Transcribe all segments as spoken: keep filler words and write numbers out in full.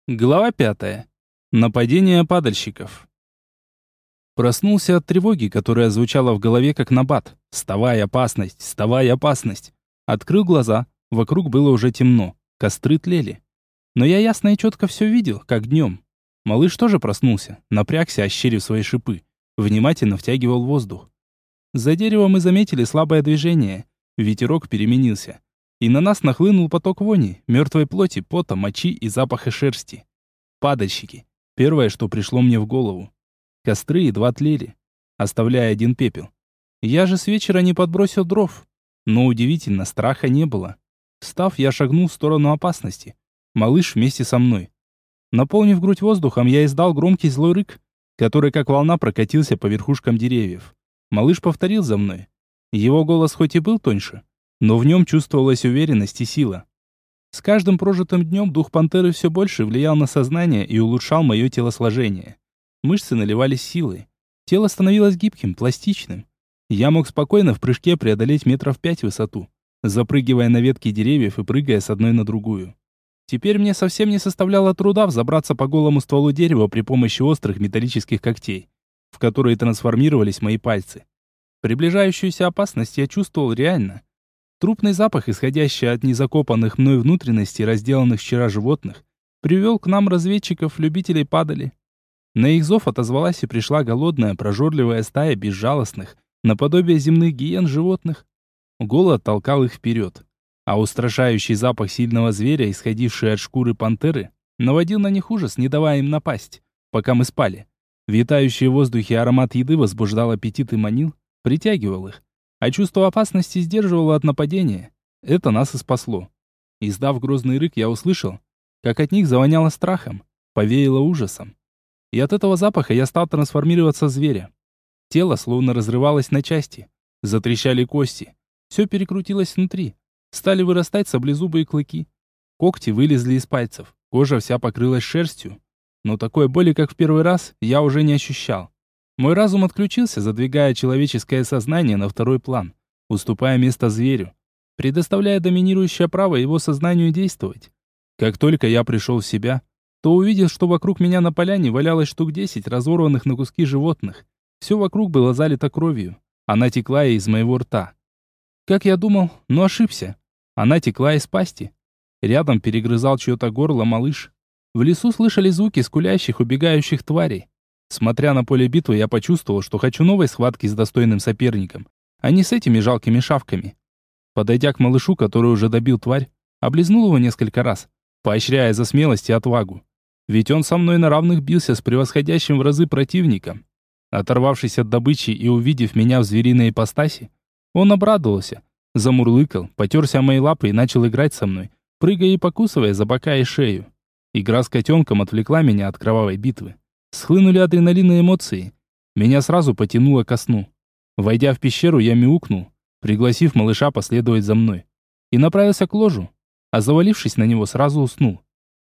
Глава пятая. Нападение падальщиков. Проснулся от тревоги, которая звучала в голове как набат. «Вставай, опасность! Вставай, опасность!» Открыл глаза. Вокруг было уже темно. Костры тлели. Но я ясно и четко все видел, как днем. Малыш тоже проснулся, напрягся, ощерив свои шипы. Внимательно втягивал воздух. За деревом мы заметили слабое движение. Ветерок переменился. И на нас нахлынул поток вони, мертвой плоти, пота, мочи и запаха шерсти. Падальщики. Первое, что пришло мне в голову. Костры едва тлели, оставляя один пепел. Я же с вечера не подбросил дров. Но удивительно, страха не было. Встав, я шагнул в сторону опасности. Малыш вместе со мной. Наполнив грудь воздухом, я издал громкий злой рык, который как волна прокатился по верхушкам деревьев. Малыш повторил за мной. Его голос хоть и был тоньше, но в нем чувствовалась уверенность и сила. С каждым прожитым днем дух пантеры все больше влиял на сознание и улучшал мое телосложение. Мышцы наливались силой. Тело становилось гибким, пластичным. Я мог спокойно в прыжке преодолеть метров пять в высоту, запрыгивая на ветки деревьев и прыгая с одной на другую. Теперь мне совсем не составляло труда взобраться по голому стволу дерева при помощи острых металлических когтей, в которые трансформировались мои пальцы. Приближающуюся опасность я чувствовал реально. Трупный запах, исходящий от незакопанных мной внутренностей разделанных вчера животных, привел к нам разведчиков, любителей падали. На их зов отозвалась и пришла голодная, прожорливая стая безжалостных, наподобие земных гиен животных. Голод толкал их вперед, а устрашающий запах сильного зверя, исходивший от шкуры пантеры, наводил на них ужас, не давая им напасть, пока мы спали. Витающий в воздухе аромат еды возбуждал аппетит и манил, притягивал их. А чувство опасности сдерживало от нападения. Это нас и спасло. Издав грозный рык, я услышал, как от них завоняло страхом, повеяло ужасом. И от этого запаха я стал трансформироваться в зверя. Тело словно разрывалось на части. Затрещали кости. Все перекрутилось внутри. Стали вырастать саблезубые клыки. Когти вылезли из пальцев. Кожа вся покрылась шерстью. Но такой боли, как в первый раз, я уже не ощущал. Мой разум отключился, задвигая человеческое сознание на второй план, уступая место зверю, предоставляя доминирующее право его сознанию действовать. Как только я пришел в себя, то увидел, что вокруг меня на поляне валялось штук десять разорванных на куски животных. Все вокруг было залито кровью. Она текла и из моего рта. Как я думал, но ошибся. Она текла из пасти. Рядом перегрызал чье-то горло малыш. В лесу слышали звуки скулящих, убегающих тварей. Смотря на поле битвы, я почувствовал, что хочу новой схватки с достойным соперником, а не с этими жалкими шавками. Подойдя к малышу, который уже добил тварь, облизнул его несколько раз, поощряя за смелость и отвагу. Ведь он со мной на равных бился с превосходящим в разы противником. Оторвавшись от добычи и увидев меня в звериной ипостаси, он обрадовался, замурлыкал, потерся о мои лапы и начал играть со мной, прыгая и покусывая за бока и шею. Игра с котенком отвлекла меня от кровавой битвы. Схлынули адреналин и эмоции. Меня сразу потянуло ко сну. Войдя в пещеру, я мяукнул, пригласив малыша последовать за мной. И направился к ложу, а завалившись на него, сразу уснул.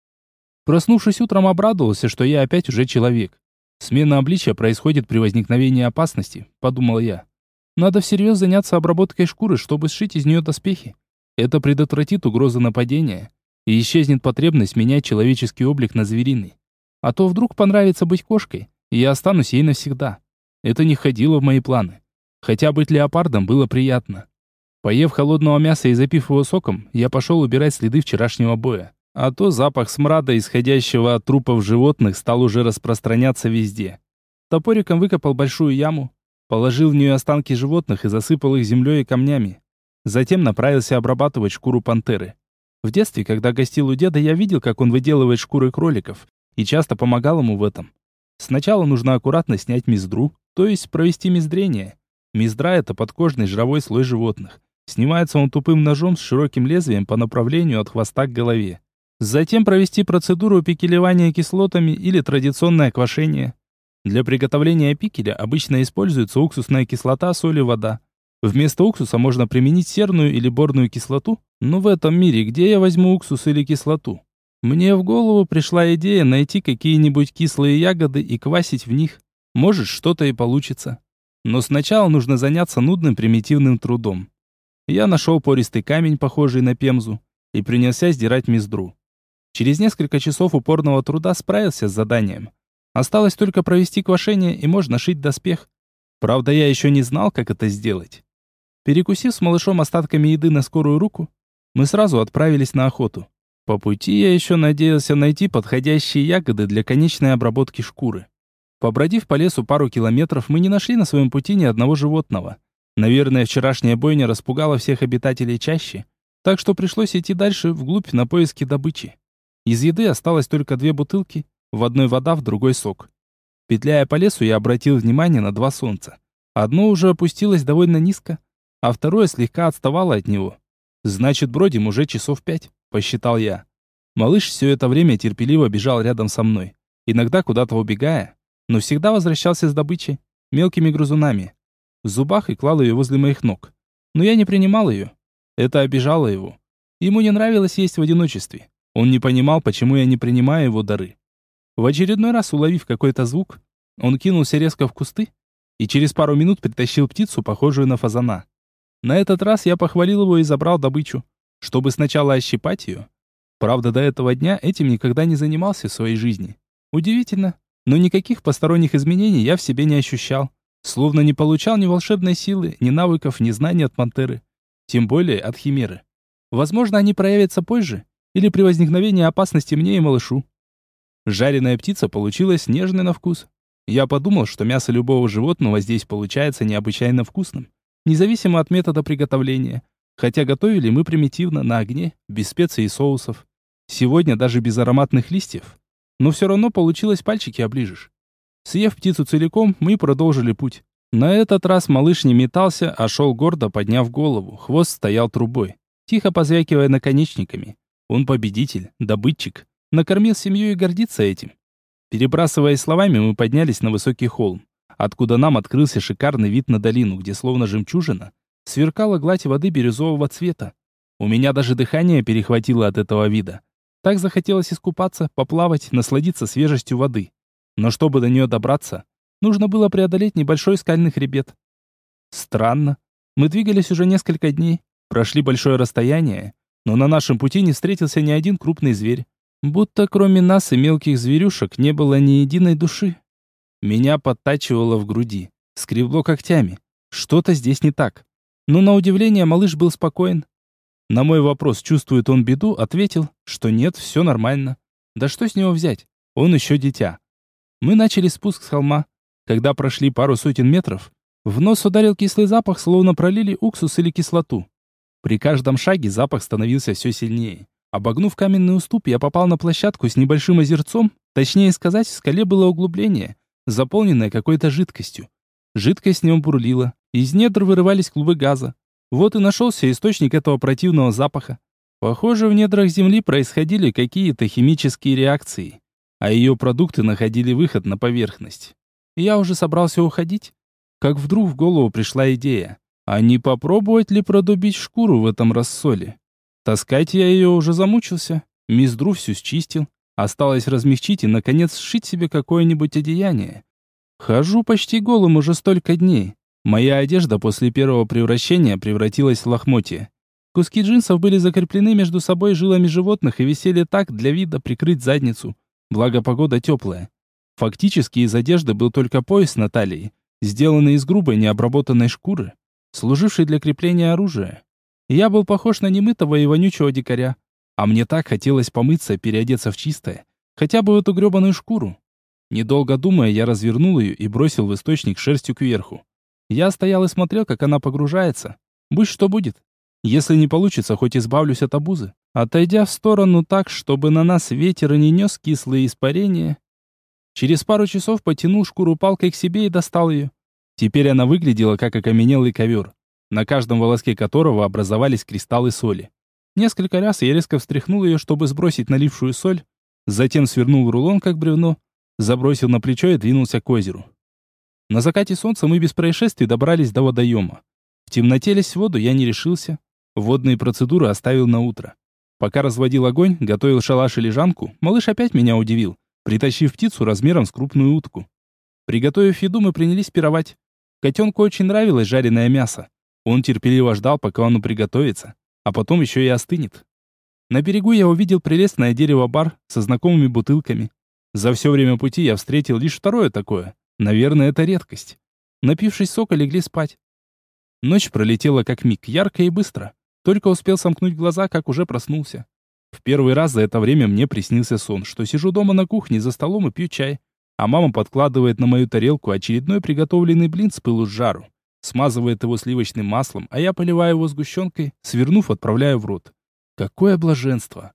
Проснувшись утром, обрадовался, что я опять уже человек. Смена обличия происходит при возникновении опасности, подумал я. Надо всерьез заняться обработкой шкуры, чтобы сшить из нее доспехи. Это предотвратит угрозы нападения, и исчезнет потребность менять человеческий облик на звериный. А то вдруг понравится быть кошкой, и я останусь ей навсегда. Это не входило в мои планы. Хотя быть леопардом было приятно. Поев холодного мяса и запив его соком, я пошел убирать следы вчерашнего боя. А то запах смрада, исходящего от трупов животных, стал уже распространяться везде. Топориком выкопал большую яму, положил в нее останки животных и засыпал их землей и камнями. Затем направился обрабатывать шкуру пантеры. В детстве, когда гостил у деда, я видел, как он выделывает шкуры кроликов, и часто помогал ему в этом. Сначала нужно аккуратно снять мездру, то есть провести мездрение. Мездра – это подкожный жировой слой животных. Снимается он тупым ножом с широким лезвием по направлению от хвоста к голове. Затем провести процедуру пикелевания кислотами или традиционное квашение. Для приготовления пикеля обычно используется уксусная кислота, соль и вода. Вместо уксуса можно применить серную или борную кислоту, но в этом мире где я возьму уксус или кислоту? Мне в голову пришла идея найти какие-нибудь кислые ягоды и квасить в них. Может, что-то и получится. Но сначала нужно заняться нудным примитивным трудом. Я нашел пористый камень, похожий на пемзу, и принялся сдирать мездру. Через несколько часов упорного труда справился с заданием. Осталось только провести квашение, и можно шить доспех. Правда, я еще не знал, как это сделать. Перекусив с малышом остатками еды на скорую руку, мы сразу отправились на охоту. По пути я еще надеялся найти подходящие ягоды для конечной обработки шкуры. Побродив по лесу пару километров, мы не нашли на своем пути ни одного животного. Наверное, вчерашняя бойня распугала всех обитателей чащи, так что пришлось идти дальше, вглубь, на поиски добычи. Из еды осталось только две бутылки, в одной вода, в другой сок. Петляя по лесу, я обратил внимание на два солнца. Одно уже опустилось довольно низко, а второе слегка отставало от него. Значит, бродим уже часов пять, посчитал я. Малыш все это время терпеливо бежал рядом со мной, иногда куда-то убегая, но всегда возвращался с добычей, мелкими грызунами, в зубах и клал ее возле моих ног. Но я не принимал ее. Это обижало его. Ему не нравилось есть в одиночестве. Он не понимал, почему я не принимаю его дары. В очередной раз, уловив какой-то звук, он кинулся резко в кусты и через пару минут притащил птицу, похожую на фазана. На этот раз я похвалил его и забрал добычу, чтобы сначала ощипать ее. Правда, до этого дня этим никогда не занимался в своей жизни. Удивительно, но никаких посторонних изменений я в себе не ощущал. Словно не получал ни волшебной силы, ни навыков, ни знаний от пантеры. Тем более от химеры. Возможно, они проявятся позже, или при возникновении опасности мне и малышу. Жареная птица получилась нежной на вкус. Я подумал, что мясо любого животного здесь получается необычайно вкусным, независимо от метода приготовления. Хотя готовили мы примитивно, на огне, без специй и соусов. Сегодня даже без ароматных листьев. Но все равно получилось, пальчики оближешь. Съев птицу целиком, мы продолжили путь. На этот раз малыш не метался, а шел гордо, подняв голову. Хвост стоял трубой, тихо позвякивая наконечниками. Он победитель, добытчик. Накормил семью и гордится этим. Перебрасываясь словами, мы поднялись на высокий холм, откуда нам открылся шикарный вид на долину, где словно жемчужина сверкала гладь воды бирюзового цвета. У меня даже дыхание перехватило от этого вида. Так захотелось искупаться, поплавать, насладиться свежестью воды. Но чтобы до нее добраться, нужно было преодолеть небольшой скальный хребет. Странно. Мы двигались уже несколько дней, прошли большое расстояние, но на нашем пути не встретился ни один крупный зверь. Будто кроме нас и мелких зверюшек не было ни единой души. Меня подтачивало в груди, скребло когтями. Что-то здесь не так. Но на удивление малыш был спокоен. На мой вопрос, чувствует он беду, ответил, что нет, все нормально. Да что с него взять? Он еще дитя. Мы начали спуск с холма. Когда прошли пару сотен метров, в нос ударил кислый запах, словно пролили уксус или кислоту. При каждом шаге запах становился все сильнее. Обогнув каменный уступ, я попал на площадку с небольшим озерцом. Точнее сказать, в скале было углубление, заполненное какой-то жидкостью. Жидкость в нем бурлила. Из недр вырывались клубы газа. Вот и нашелся источник этого противного запаха. Похоже, в недрах земли происходили какие-то химические реакции, а ее продукты находили выход на поверхность. Я уже собрался уходить, как вдруг в голову пришла идея. А не попробовать ли продубить шкуру в этом рассоле? Таскать я ее уже замучился. Миздру всю счистил. Осталось размягчить и, наконец, сшить себе какое-нибудь одеяние. Хожу почти голым уже столько дней. Моя одежда после первого превращения превратилась в лохмотья. Куски джинсов были закреплены между собой жилами животных и висели так, для вида прикрыть задницу. Благо погода теплая. Фактически из одежды был только пояс на талии, сделанный из грубой необработанной шкуры, служившей для крепления оружия. Я был похож на немытого и вонючего дикаря. А мне так хотелось помыться, переодеться в чистое, хотя бы в эту гребаную шкуру. Недолго думая, я развернул ее и бросил в источник шерстью кверху. Я стоял и смотрел, как она погружается. Будь что будет. Если не получится, хоть избавлюсь от обузы. Отойдя в сторону так, чтобы на нас ветер не нес кислые испарения, через пару часов потянул шкуру палкой к себе и достал ее. Теперь она выглядела как окаменелый ковер, на каждом волоске которого образовались кристаллы соли. Несколько раз я резко встряхнул ее, чтобы сбросить налившую соль, затем свернул в рулон, как бревно, забросил на плечо и двинулся к озеру. На закате солнца мы без происшествий добрались до водоема. В темноте лезть в воду я не решился. Водные процедуры оставил на утро. Пока разводил огонь, готовил шалаш и лежанку, малыш опять меня удивил, притащив птицу размером с крупную утку. Приготовив еду, мы принялись пировать. Котенку очень нравилось жареное мясо. Он терпеливо ждал, пока оно приготовится, а потом еще и остынет. На берегу я увидел прелестное дерево-бар со знакомыми бутылками. За все время пути я встретил лишь второе такое. Наверное, это редкость. Напившись сока, легли спать. Ночь пролетела как миг, ярко и быстро. Только успел сомкнуть глаза, как уже проснулся. В первый раз за это время мне приснился сон, что сижу дома на кухне за столом и пью чай, а мама подкладывает на мою тарелку очередной приготовленный блин с пылу с жару, смазывает его сливочным маслом, а я поливаю его сгущенкой, свернув, отправляю в рот. Какое блаженство!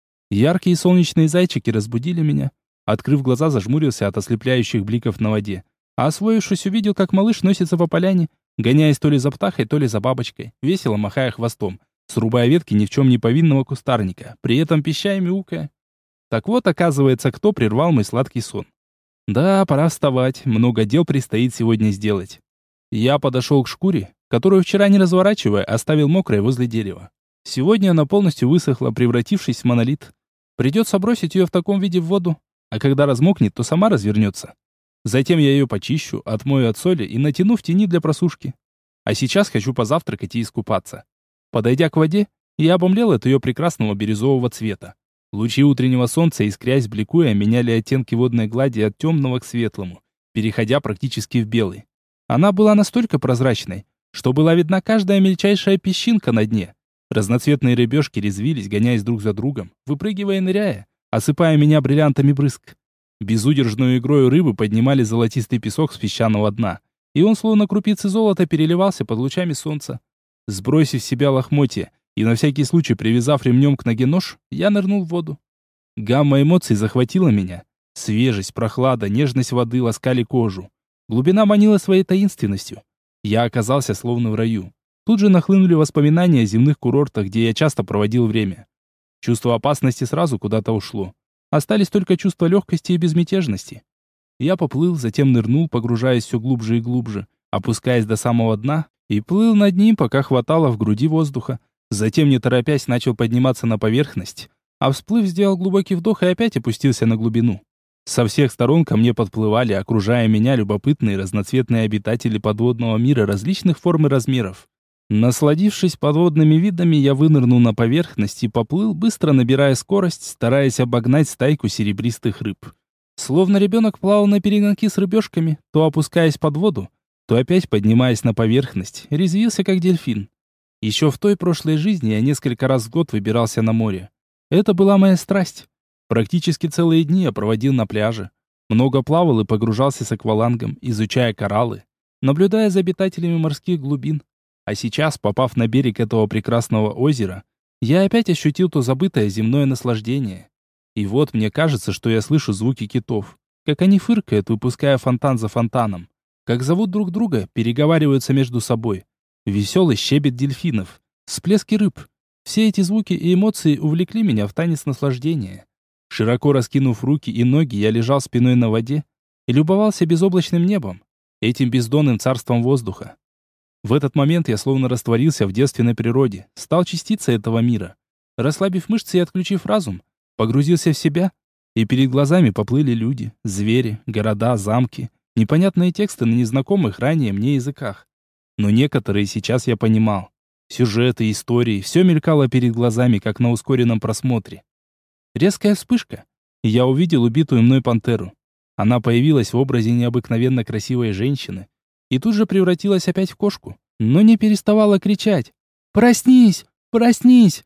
Яркие солнечные зайчики разбудили меня. Открыв глаза, зажмурился от ослепляющих бликов на воде. А освоившись, увидел, как малыш носится по поляне, гоняясь то ли за птахой, то ли за бабочкой, весело махая хвостом, срубая ветки ни в чем не повинного кустарника, при этом пища и мяукая. Так вот, оказывается, кто прервал мой сладкий сон. Да, пора вставать, много дел предстоит сегодня сделать. Я подошел к шкуре, которую вчера, не разворачивая, оставил мокрой возле дерева. Сегодня она полностью высохла, превратившись в монолит. Придется бросить ее в таком виде в воду, а когда размокнет, то сама развернется. Затем я ее почищу, отмою от соли и натяну в тени для просушки. А сейчас хочу позавтракать и искупаться. Подойдя к воде, я обомлел от ее прекрасного бирюзового цвета. Лучи утреннего солнца, искрясь, бликуя, меняли оттенки водной глади от темного к светлому, переходя практически в белый. Она была настолько прозрачной, что была видна каждая мельчайшая песчинка на дне. Разноцветные рыбешки резвились, гоняясь друг за другом, выпрыгивая и ныряя, осыпая меня бриллиантами брызг. Безудержную игрой рыбы поднимали золотистый песок с песчаного дна, и он, словно крупицы золота, переливался под лучами солнца. Сбросив с себя лохмотья и на всякий случай привязав ремнем к ноге нож, я нырнул в воду. Гамма эмоций захватила меня. Свежесть, прохлада, нежность воды ласкали кожу. Глубина манила своей таинственностью. Я оказался словно в раю. Тут же нахлынули воспоминания о земных курортах, где я часто проводил время. Чувство опасности сразу куда-то ушло. Остались только чувства легкости и безмятежности. Я поплыл, затем нырнул, погружаясь все глубже и глубже, опускаясь до самого дна, и плыл над ним, пока хватало в груди воздуха. Затем, не торопясь, начал подниматься на поверхность, а всплыв, сделал глубокий вдох и опять опустился на глубину. Со всех сторон ко мне подплывали, окружая меня, любопытные разноцветные обитатели подводного мира различных форм и размеров. Насладившись подводными видами, я вынырнул на поверхность и поплыл, быстро набирая скорость, стараясь обогнать стайку серебристых рыб. Словно ребенок плавал на перегонки с рыбешками, то опускаясь под воду, то опять поднимаясь на поверхность, резвился как дельфин. Еще в той прошлой жизни я несколько раз в год выбирался на море. Это была моя страсть. Практически целые дни я проводил на пляже. Много плавал и погружался с аквалангом, изучая кораллы, наблюдая за обитателями морских глубин. А сейчас, попав на берег этого прекрасного озера, я опять ощутил то забытое земное наслаждение. И вот мне кажется, что я слышу звуки китов, как они фыркают, выпуская фонтан за фонтаном, как зовут друг друга, переговариваются между собой. Веселый щебет дельфинов, всплески рыб. Все эти звуки и эмоции увлекли меня в танец наслаждения. Широко раскинув руки и ноги, я лежал спиной на воде и любовался безоблачным небом, этим бездонным царством воздуха. В этот момент я словно растворился в девственной природе, стал частицей этого мира. Расслабив мышцы и отключив разум, погрузился в себя, и перед глазами поплыли люди, звери, города, замки, непонятные тексты на незнакомых ранее мне языках. Но некоторые сейчас я понимал. Сюжеты, истории, все мелькало перед глазами, как на ускоренном просмотре. Резкая вспышка, и я увидел убитую мной пантеру. Она появилась в образе необыкновенно красивой женщины, и тут же превратилась опять в кошку, но не переставала кричать: «Проснись! Проснись!».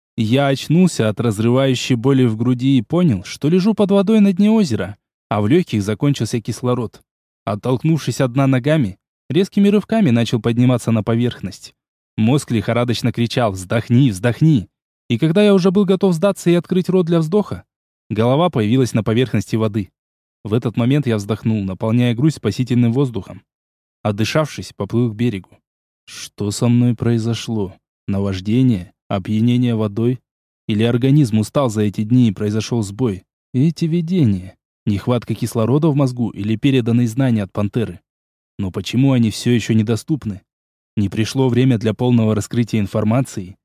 Я очнулся от разрывающей боли в груди и понял, что лежу под водой на дне озера, а в легких закончился кислород. Оттолкнувшись от дна ногами, резкими рывками начал подниматься на поверхность. Мозг лихорадочно кричал: «Вздохни, вздохни!». И когда я уже был готов сдаться и открыть рот для вздоха, голова появилась на поверхности воды. В этот момент я вздохнул, наполняя грудь спасительным воздухом. Отдышавшись, поплыл к берегу. Что со мной произошло? Наваждение? Опьянение водой? Или организм устал за эти дни и произошел сбой? Эти видения? Нехватка кислорода в мозгу или переданные знания от пантеры? Но почему они все еще недоступны? Не пришло время для полного раскрытия информации?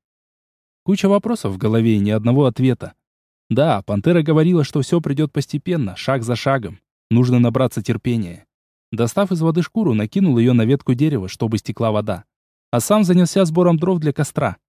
Куча вопросов в голове и ни одного ответа. Да, пантера говорила, что все придет постепенно, шаг за шагом. Нужно набраться терпения. Достав из воды шкуру, накинул ее на ветку дерева, чтобы стекла вода. А сам занялся сбором дров для костра.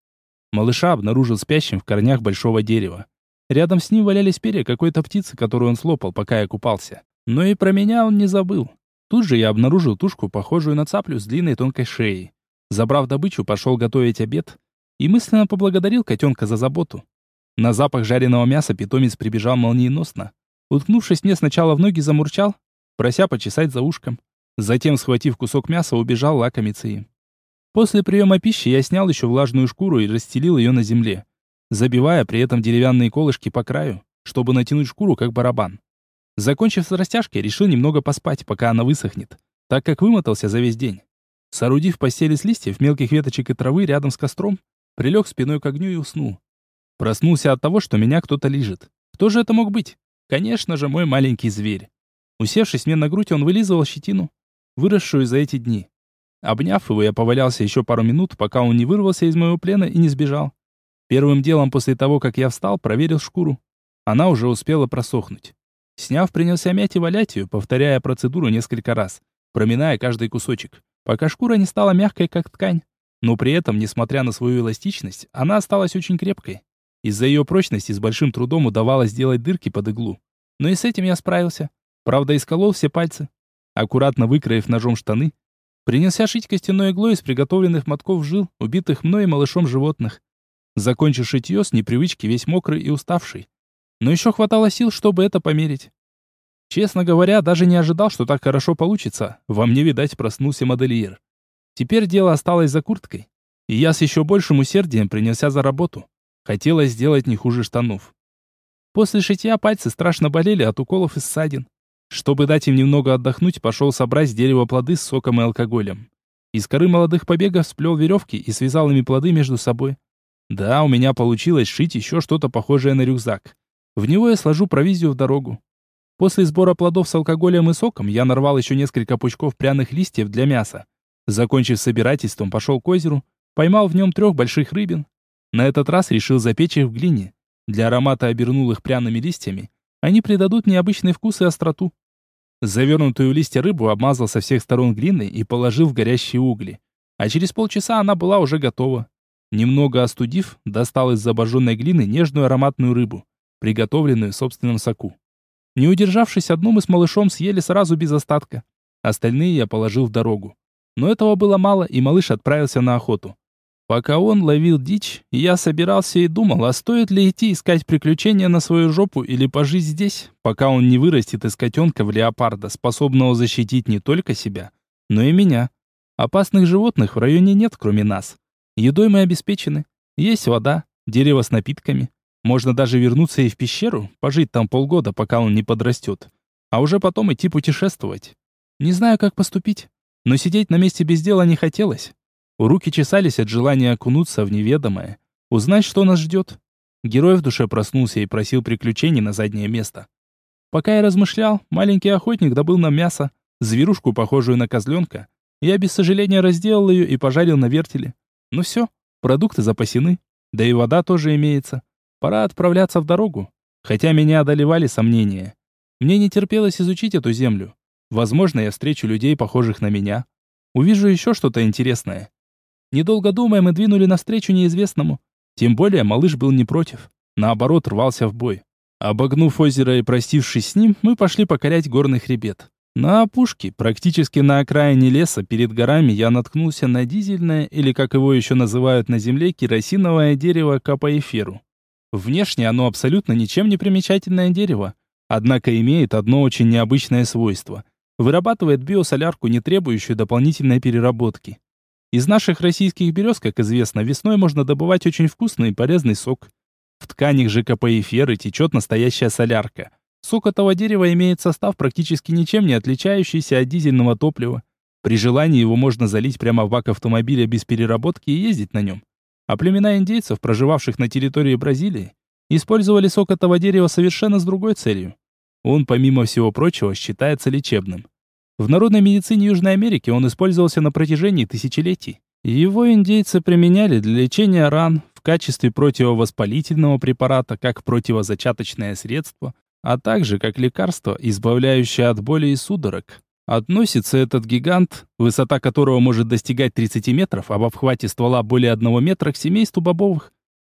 Малыша обнаружил спящим в корнях большого дерева. Рядом с ним валялись перья какой-то птицы, которую он слопал, пока я купался. Но и про меня он не забыл. Тут же я обнаружил тушку, похожую на цаплю с длинной тонкой шеей. Забрав добычу, пошел готовить обед и мысленно поблагодарил котенка за заботу. На запах жареного мяса питомец прибежал молниеносно. Уткнувшись мне сначала в ноги, замурчал, прося почесать за ушком. Затем, схватив кусок мяса, убежал лакомиться им. После приема пищи я снял еще влажную шкуру и расстелил ее на земле, забивая при этом деревянные колышки по краю, чтобы натянуть шкуру как барабан. Закончив с растяжкой, решил немного поспать, пока она высохнет, так как вымотался за весь день. Соорудив постель из листьев, мелких веточек и травы рядом с костром, прилег спиной к огню и уснул. Проснулся от того, что меня кто-то лижет. Кто же это мог быть? Конечно же, мой маленький зверь. Усевшись мне на грудь, он вылизывал щетину, выросшую за эти дни. Обняв его, я повалялся еще пару минут, пока он не вырвался из моего плена и не сбежал. Первым делом после того, как я встал, проверил шкуру. Она уже успела просохнуть. Сняв, принялся мять и валять ее, повторяя процедуру несколько раз, проминая каждый кусочек, пока шкура не стала мягкой, как ткань. Но при этом, несмотря на свою эластичность, она осталась очень крепкой. Из-за ее прочности с большим трудом удавалось сделать дырки под иглу. Но и с этим я справился. Правда, исколол все пальцы. Аккуратно выкроив ножом штаны, принялся шить костяной иглой из приготовленных мотков жил, убитых мной и малышом животных. Закончив шитье, с непривычки весь мокрый и уставший. Но еще хватало сил, чтобы это померить. Честно говоря, даже не ожидал, что так хорошо получится. Во мне, видать, проснулся модельер. Теперь дело осталось за курткой. И я с еще большим усердием принялся за работу. Хотелось сделать не хуже штанов. После шитья пальцы страшно болели от уколов и ссадин. Чтобы дать им немного отдохнуть, пошел собрать с дерева плоды с соком и алкоголем. Из коры молодых побегов сплел веревки и связал ими плоды между собой. Да, у меня получилось сшить еще что-то похожее на рюкзак. В него я сложу провизию в дорогу. После сбора плодов с алкоголем и соком я нарвал еще несколько пучков пряных листьев для мяса. Закончив собирательством, пошел к озеру, поймал в нем трех больших рыбин. На этот раз решил запечь их в глине. Для аромата обернул их пряными листьями. Они придадут необычный вкус и остроту. Завернутую в листья рыбу обмазал со всех сторон глиной и положил в горящие угли. А через полчаса она была уже готова. Немного остудив, достал из обожженной глины нежную ароматную рыбу, приготовленную в собственном соку. Не удержавшись, одну мы с малышом съели сразу без остатка. Остальные я положил в дорогу. Но этого было мало, и малыш отправился на охоту. Пока он ловил дичь, я собирался и думал, а стоит ли идти искать приключения на свою жопу или пожить здесь, пока он не вырастет из котенка в леопарда, способного защитить не только себя, но и меня. Опасных животных в районе нет, кроме нас. Едой мы обеспечены. Есть вода, дерево с напитками. Можно даже вернуться и в пещеру, пожить там полгода, пока он не подрастет. А уже потом идти путешествовать. Не знаю, как поступить, но сидеть на месте без дела не хотелось. Руки чесались от желания окунуться в неведомое, узнать, что нас ждет. Герой в душе проснулся и просил приключений на заднее место. Пока я размышлял, маленький охотник добыл нам мясо, зверушку, похожую на козленка. Я без сожаления разделал ее и пожарил на вертеле. Ну все, продукты запасены, да и вода тоже имеется. Пора отправляться в дорогу, хотя меня одолевали сомнения. Мне не терпелось изучить эту землю. Возможно, я встречу людей, похожих на меня. Увижу еще что-то интересное. Недолго думая, мы двинули навстречу неизвестному. Тем более малыш был не против. Наоборот, рвался в бой. Обогнув озеро и простившись с ним, мы пошли покорять горный хребет. На опушке, практически на окраине леса, перед горами, я наткнулся на дизельное, или как его еще называют на земле, керосиновое дерево капоэфиру. Внешне оно абсолютно ничем не примечательное дерево, однако имеет одно очень необычное свойство. Вырабатывает биосолярку, не требующую дополнительной переработки. Из наших российских берез, как известно, весной можно добывать очень вкусный и полезный сок. В тканях же капоэфиры течет настоящая солярка. Сок этого дерева имеет состав, практически ничем не отличающийся от дизельного топлива. При желании его можно залить прямо в бак автомобиля без переработки и ездить на нем. А племена индейцев, проживавших на территории Бразилии, использовали сок этого дерева совершенно с другой целью. Он, помимо всего прочего, считается лечебным. В народной медицине Южной Америки он использовался на протяжении тысячелетий. Его индейцы применяли для лечения ран в качестве противовоспалительного препарата, как противозачаточное средство, а также как лекарство, избавляющее от боли и судорог. Относится этот гигант, высота которого может достигать тридцати метров, а в обхвате ствола более одного метра, к семейству бобовых.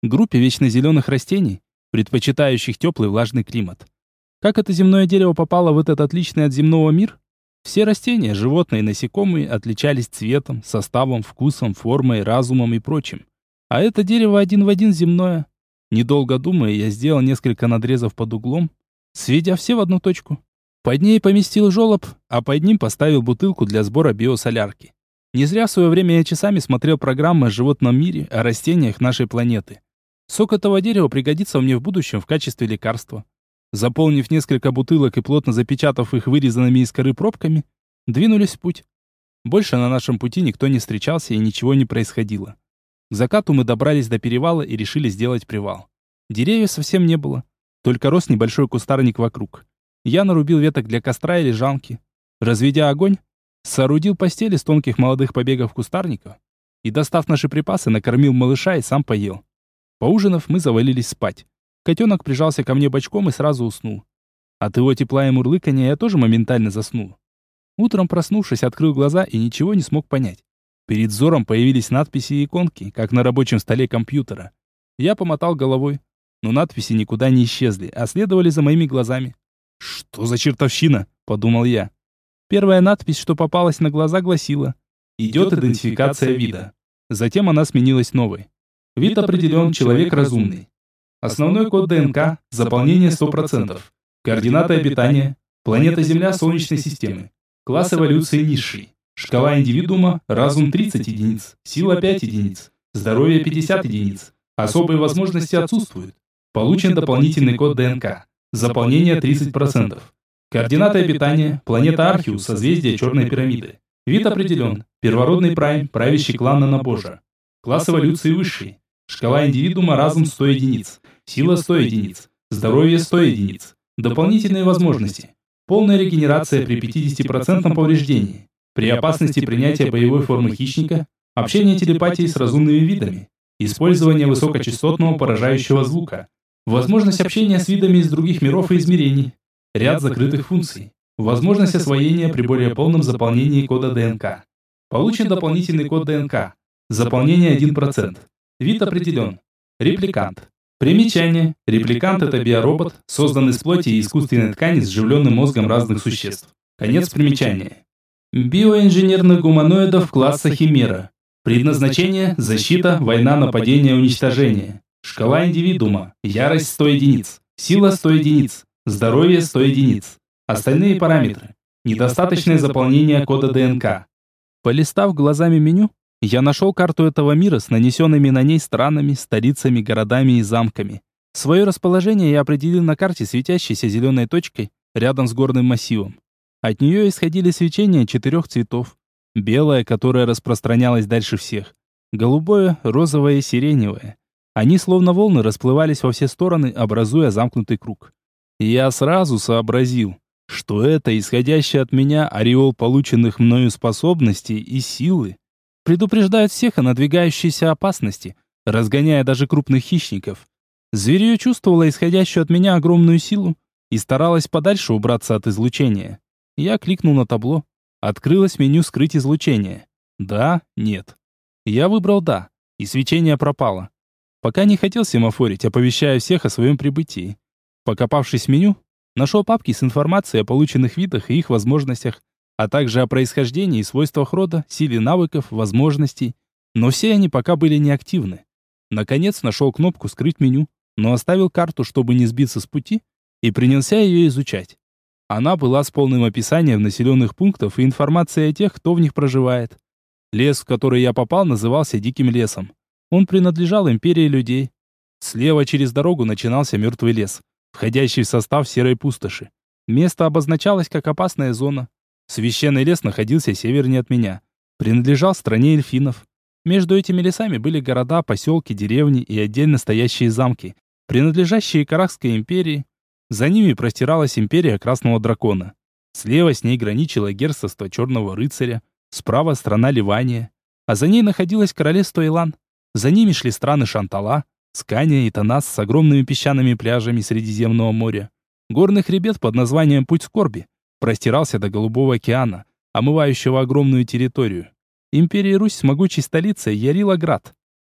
группе вечно зеленых растений, предпочитающих теплый влажный климат. Как это земное дерево попало в этот отличный от земного мир? Все растения, животные и насекомые отличались цветом, составом, вкусом, формой, разумом и прочим. А это дерево один в один земное. Недолго думая, я сделал несколько надрезов под углом, сведя все в одну точку. Под ней поместил желоб, а под ним поставил бутылку для сбора биосолярки. Не зря в свое время я часами смотрел программы о животном мире, о растениях нашей планеты. Сок этого дерева пригодится мне в будущем в качестве лекарства. Заполнив несколько бутылок и плотно запечатав их вырезанными из коры пробками, двинулись в путь. Больше на нашем пути никто не встречался и ничего не происходило. К закату мы добрались до перевала и решили сделать привал. Деревьев совсем не было, только рос небольшой кустарник вокруг. Я нарубил веток для костра и лежанки. Разведя огонь, соорудил постель из тонких молодых побегов кустарника и, достав наши припасы, накормил малыша и сам поел. Поужинав, мы завалились спать. Котенок прижался ко мне бочком и сразу уснул. От его тепла и мурлыканья я тоже моментально заснул. Утром, проснувшись, открыл глаза и ничего не смог понять. Перед взором появились надписи и иконки, как на рабочем столе компьютера. Я помотал головой, но надписи никуда не исчезли, а следовали за моими глазами. «Что за чертовщина?» – подумал я. Первая надпись, что попалась на глаза, гласила: «Идет идентификация вида». Затем она сменилась новой. «Вид определен, человек разумный». Основной код ДНК, заполнение сто процентов. Координаты обитания, планета Земля Солнечной системы. Класс эволюции низший. Шкала индивидуума, разум тридцать единиц, сила пять единиц, здоровье пятьдесят единиц. Особые возможности отсутствуют. Получен дополнительный код ДНК. Заполнение тридцать процентов. Координаты обитания, планета Архиус, созвездие Черной пирамиды. Вид определен, первородный прайм, правящий клан Нанобожа. Класс эволюции высший. Шкала индивидуума, разум сто единиц, сила сто единиц, здоровье сто единиц. Дополнительные возможности. Полная регенерация при пятидесяти процентном повреждении. При опасности принятия боевой формы хищника, общение телепатии с разумными видами, использование высокочастотного поражающего звука, возможность общения с видами из других миров и измерений, ряд закрытых функций, возможность освоения при более полном заполнении кода ДНК. Получен дополнительный код ДНК. Заполнение один процент. Вид определен. Репликант. Примечание. Репликант – это биоробот, созданный из плоти и искусственной ткани с вживленным мозгом разных существ. Конец примечания. Биоинженерных гуманоидов класса Химера. Предназначение – защита, война, нападение, уничтожение. Шкала индивидуума. Ярость сто единиц. Сила сто единиц. Здоровье сто единиц. Остальные параметры. Недостаточное заполнение кода ДНК. Полистав глазами меню, я нашел карту этого мира с нанесенными на ней странами, столицами, городами и замками. Свое расположение я определил на карте светящейся зеленой точкой рядом с горным массивом. От нее исходили свечения четырех цветов. Белое, которое распространялось дальше всех. Голубое, розовое и сиреневое. Они словно волны расплывались во все стороны, образуя замкнутый круг. Я сразу сообразил, что это исходящий от меня ореол полученных мною способностей и силы предупреждает всех о надвигающейся опасности, разгоняя даже крупных хищников. Зверье чувствовало исходящую от меня огромную силу и старалось подальше убраться от излучения. Я кликнул на табло. Открылось меню «Скрыть излучение». Да, нет. Я выбрал «Да», и свечение пропало. Пока не хотел семафорить, оповещая всех о своем прибытии. Покопавшись в меню, нашел папки с информацией о полученных видах и их возможностях, а также о происхождении и свойствах рода, силе навыков, возможностей. Но все они пока были неактивны. Наконец нашел кнопку «Скрыть меню», но оставил карту, чтобы не сбиться с пути, и принялся ее изучать. Она была с полным описанием населенных пунктов и информацией о тех, кто в них проживает. Лес, в который я попал, назывался Диким лесом. Он принадлежал империи людей. Слева через дорогу начинался мертвый лес, входящий в состав серой пустоши. Место обозначалось как опасная зона. Священный лес находился севернее от меня. Принадлежал стране эльфинов. Между этими лесами были города, поселки, деревни и отдельно стоящие замки, принадлежащие Карахской империи. За ними простиралась империя Красного Дракона. Слева с ней граничило герцогство Черного Рыцаря, справа страна Ливания, а за ней находилось королевство Илан. За ними шли страны Шантала, Скания и Танас с огромными песчаными пляжами Средиземного моря. Горный хребет под названием Путь Скорби простирался до Голубого океана, омывающего огромную территорию. Империя Русь с могучей столицей Ярилоград.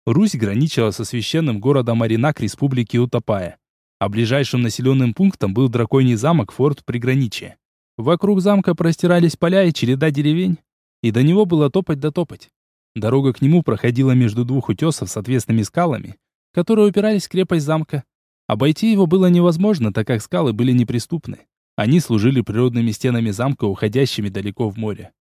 Русь граничила со священным городом Аринак Республики Утапая, а ближайшим населенным пунктом был драконий замок Форт Приграничье. Вокруг замка простирались поля и череда деревень, и до него было топать да топать. Дорога к нему проходила между двух утесов с отвесными скалами, которые упирались в крепость замка. Обойти его было невозможно, так как скалы были неприступны. Они служили природными стенами замка, уходящими далеко в море.